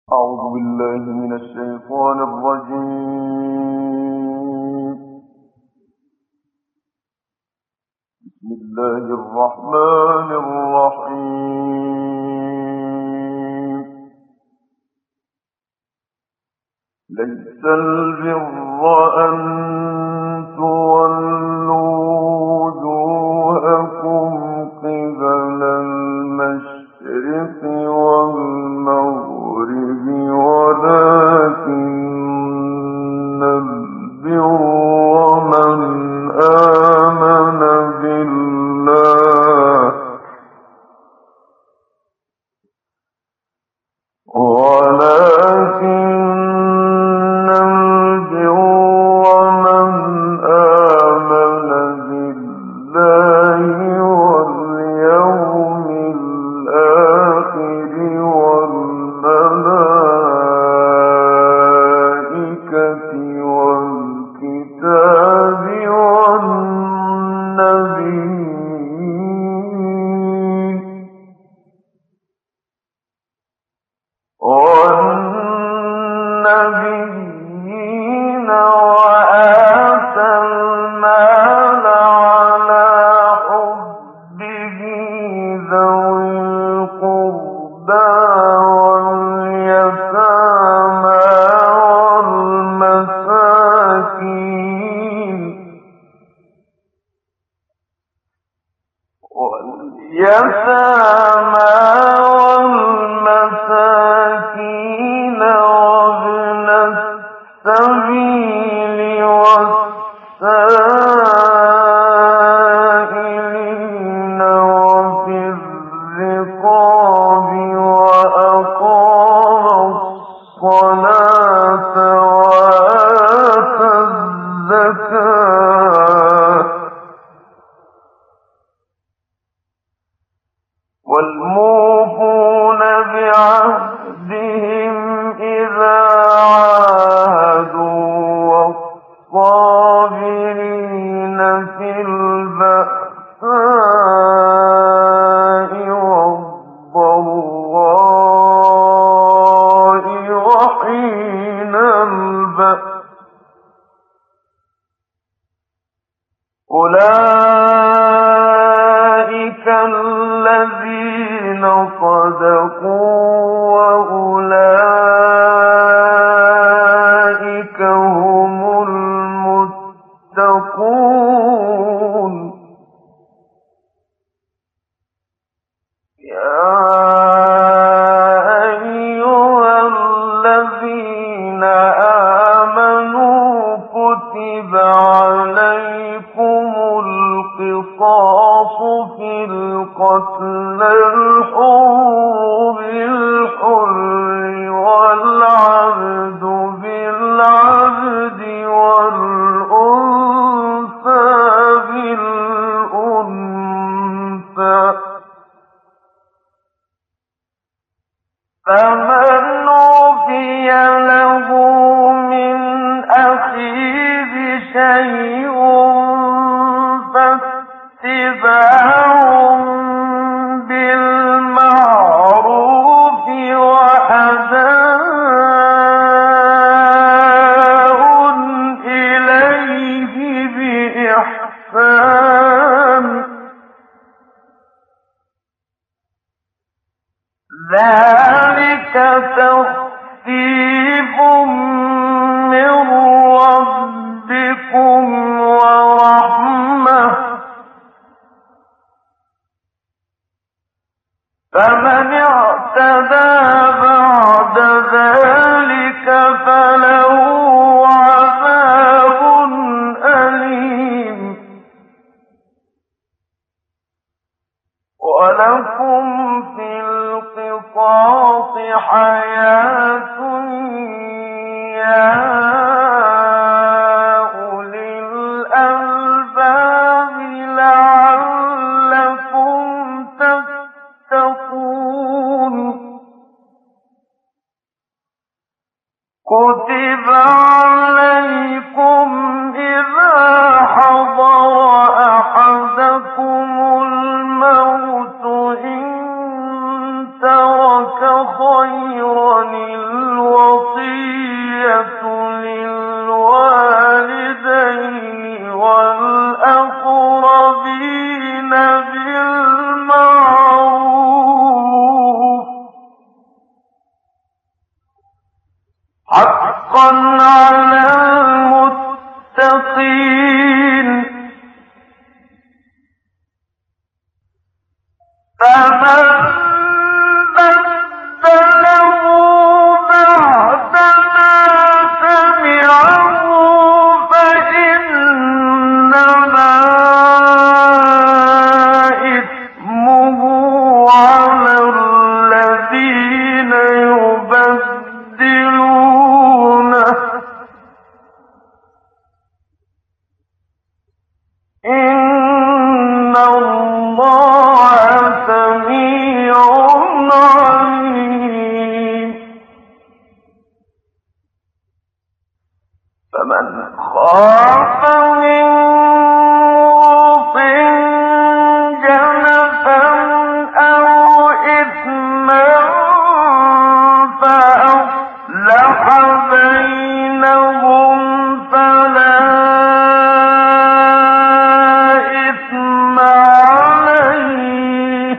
أعوذ بالله من الشيطان الرجيم. بسم الله الرحمن الرحيم. ليس البر أن تولوا وجوهكم قبل المشرق والمغرب ولكن البر من آمن بالله واليوم الآخر والملائكة والكتاب والنبيين وآتى المال على حبه ذوي القربى واليتامى والمساكين وابن السبيل والسائلين وفي الرقاب وأقام الصلاة وآتى الزكاة والموفون بعهدهم إذا عاهدوا والصابرين في البأساء والضراء وحين البأس أولئك الذين صدقوا وأولئك هم المتقون. يا أيها الذين آمنوا كتب عليكم القصاص في القتل الحر بالحر والعبد بالعبد والأنثى بالأنثى فمن عفي له من أخيه شيء فاتباع بالمعروف وأداء إليه بإحسان ذلك تخفيف من ربكم ورحمة فمن اعتدى بعد ذلك فله عذاب أليم ولكم في القصاص حياة يا أولي الألباب لعلكم تتقون. كتب عليكم إذا حضر أحدكم الموت إن ترك خيرا حقا على المتقين فمن بدله بعدما سمعه فإنما إثمه على الذين يبدلونه إن الله سميع عليم فمن خاف من موصٍ جنفا أو إثما فأصلح بينهم فلا إثم عليه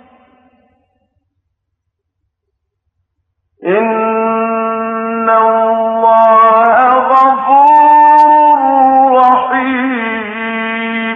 إن الله غفور رحيم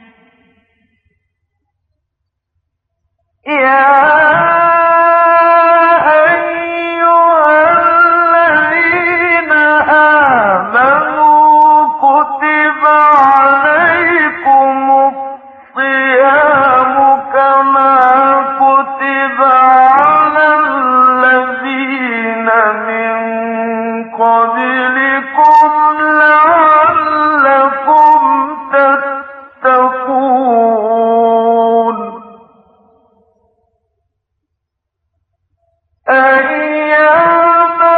يا أيها الذين آمنوا كتب عليكم الصيام كما كتب على الذين من قبلكم لعلكم تتقون أياما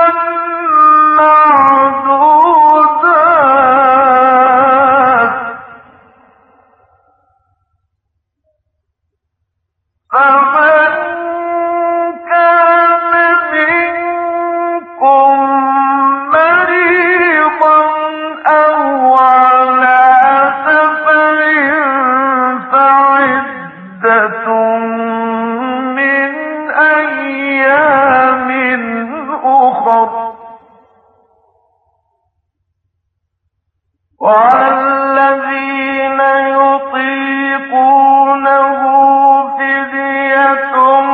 معدودات فمن كان منكم مريضا أو على سفر فعدة من أيام أخر وعلى الذين يطيقونه فدية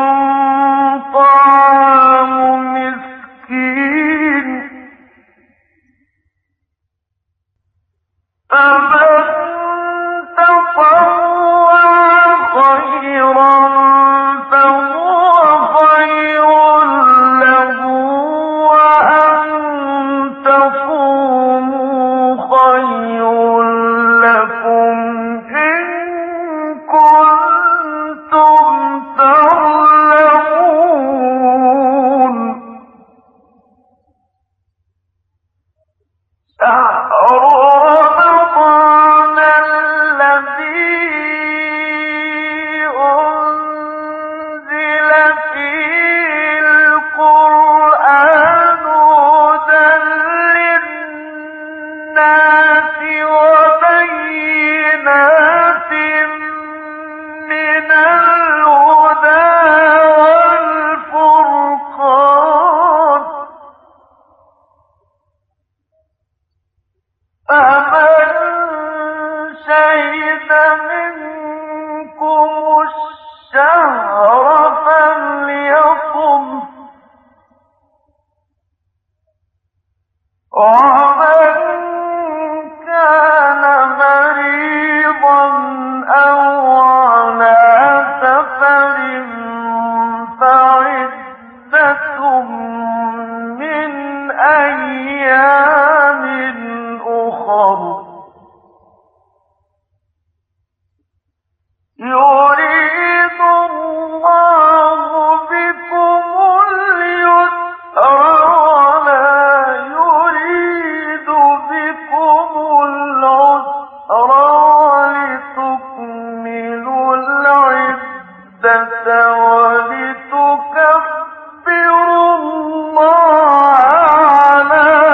طعام مسكين فمن تطوع خيرا فهو خير له وأن تصوموا خير لكم إن كنتم تعلمون شهر رمضان الذي أنزل فيه القرآن هدى للناس وبينات من الهدى والفرقان فمن شهد منكم الشهر فليصم ومن كان مريضا أو على سفر فعدة من أيام أخر يريد الله بكم اليسر ولا يريد بكم العسر ولتكملوا العدة ولتكبروا الله على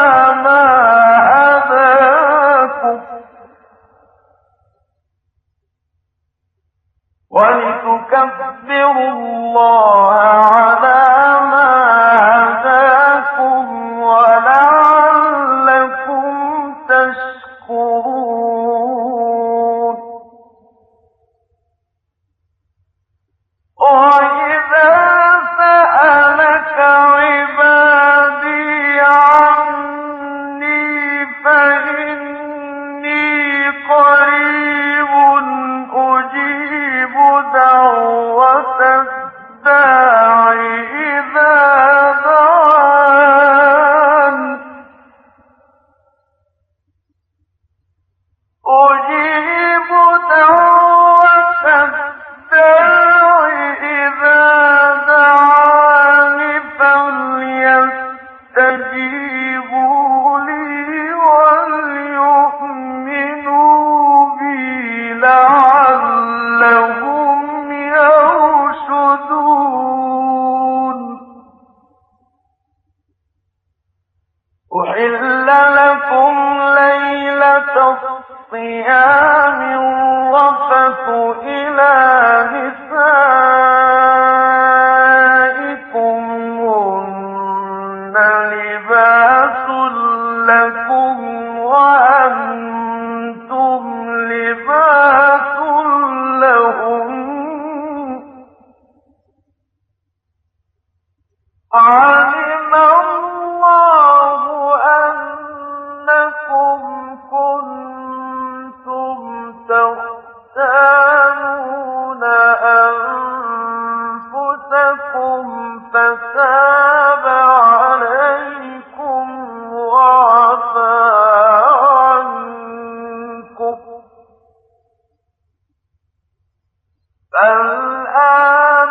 فليستجيبوا لي وليؤمنوا بي لعلهم يرشدون. أحل لكم ليلة الصيام الرفث إلى نسائكم هن لباس لكم وأنتم لباس لهم. علم الله أنكم كنتم تختانون أنفسكم فتاب عليكم وعفى عنكم، فالآن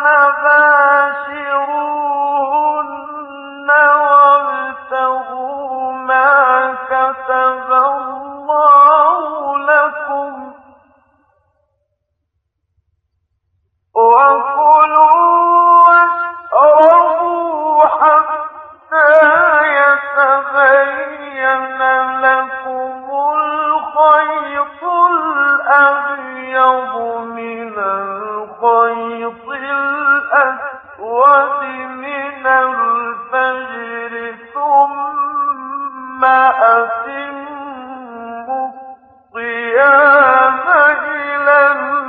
باشروهن وابتغوا ما كتب الله لكم وكلوا واشربوا حتى يتبين لكم الخيط الأبيض من الخيط الأسود من الفجر ثم أتموا الصيام إلى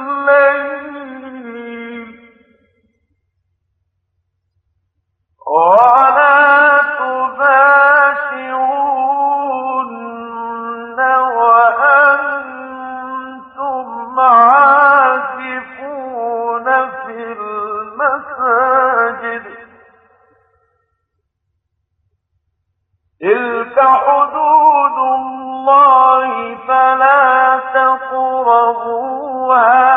الليل ولا تباشرون وأنتم عاكفون في المساجد. تلك حدود الله فلا تقربوها.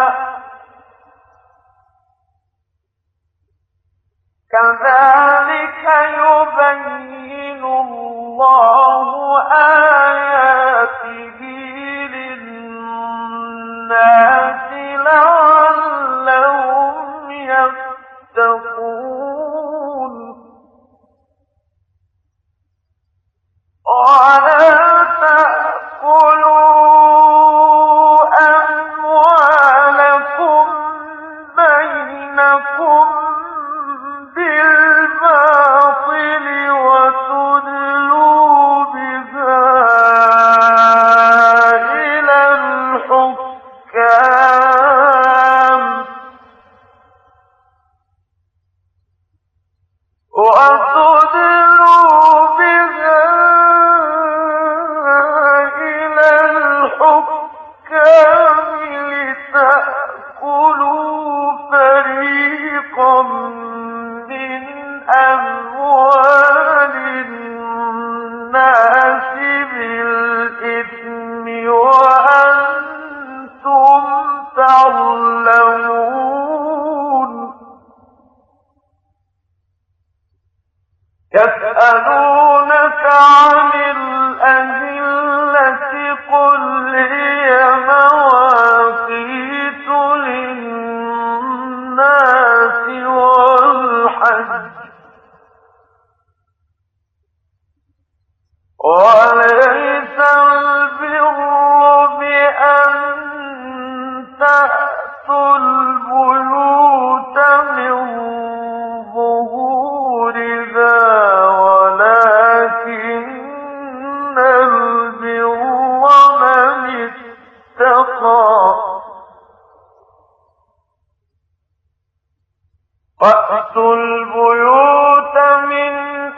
كذلك يبين الله آياته للناس لعلهم يتقون. ولا تأكلوا أموالكم بينكم بالباطل وتدلوا بها إلى الحكام لتأكلوا فريقا من أموال الناس بالإثم وأنتم تعلمون. يسألونك عن الأهلة قل هي مواقيت للناس والحج وليس البر بأن تأتوا البيوت من ظهورها ولكن البر من اتقى. وأتوا البيوت من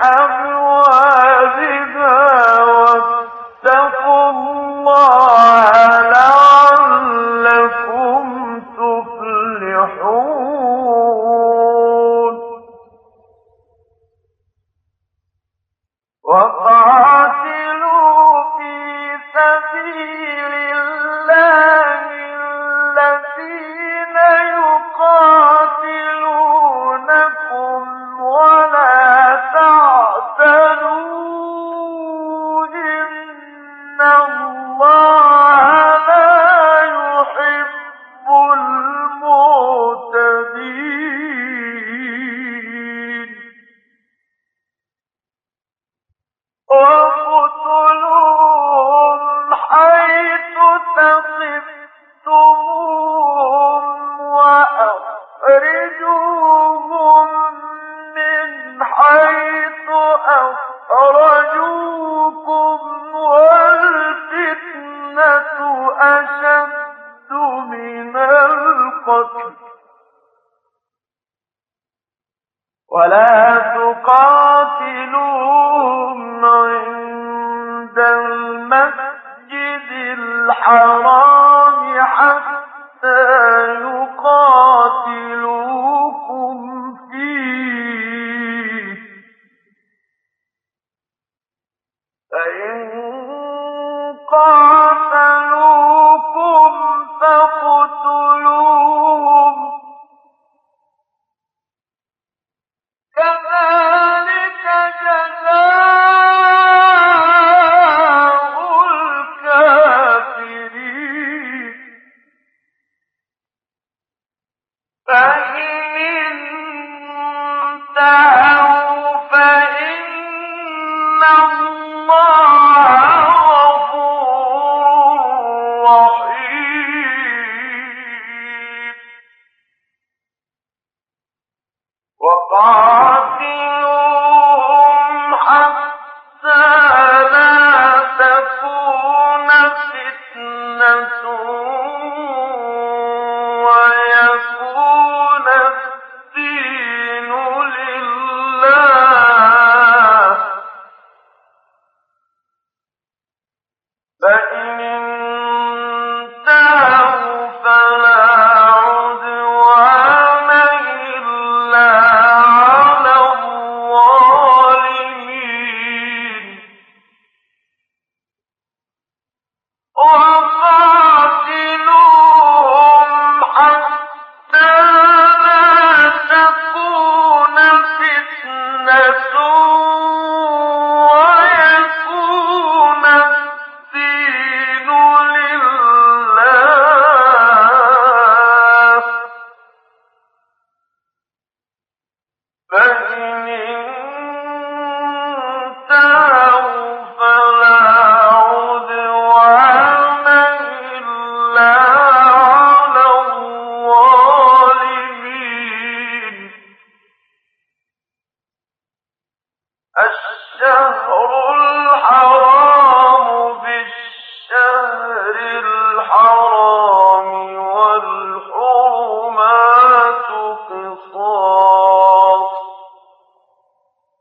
أبوابها واتقوا الله لعلكم تفلحون. وقاتلوا في سبيل الله الذين يقاتلونكم ولا تعتدوا الحرام حتى يقاتلوكم فيه فإن قاتلوكم فاقتلوهم كذلك جزاء الكافرين فإن انتهوا فإن الله غفور رحيم وقاتلوهم حتى لا تكون فتنة ويكون الدين لله فإن انتهوا فلا عدوان إلا على الظالمين وقاتلوهم حتى لا تكون فتنة ويكون الدين لله فإن انتهوا فلا عدوان إلا على الظالمين الشهر الحرام بالشهر الحرام والحرمات قصاص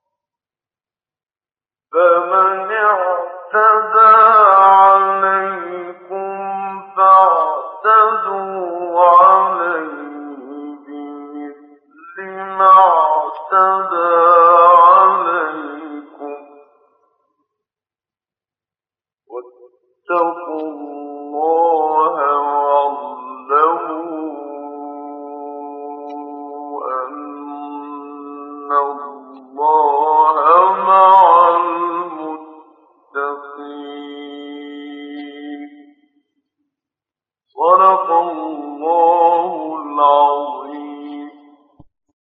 فمن اعتدى عليه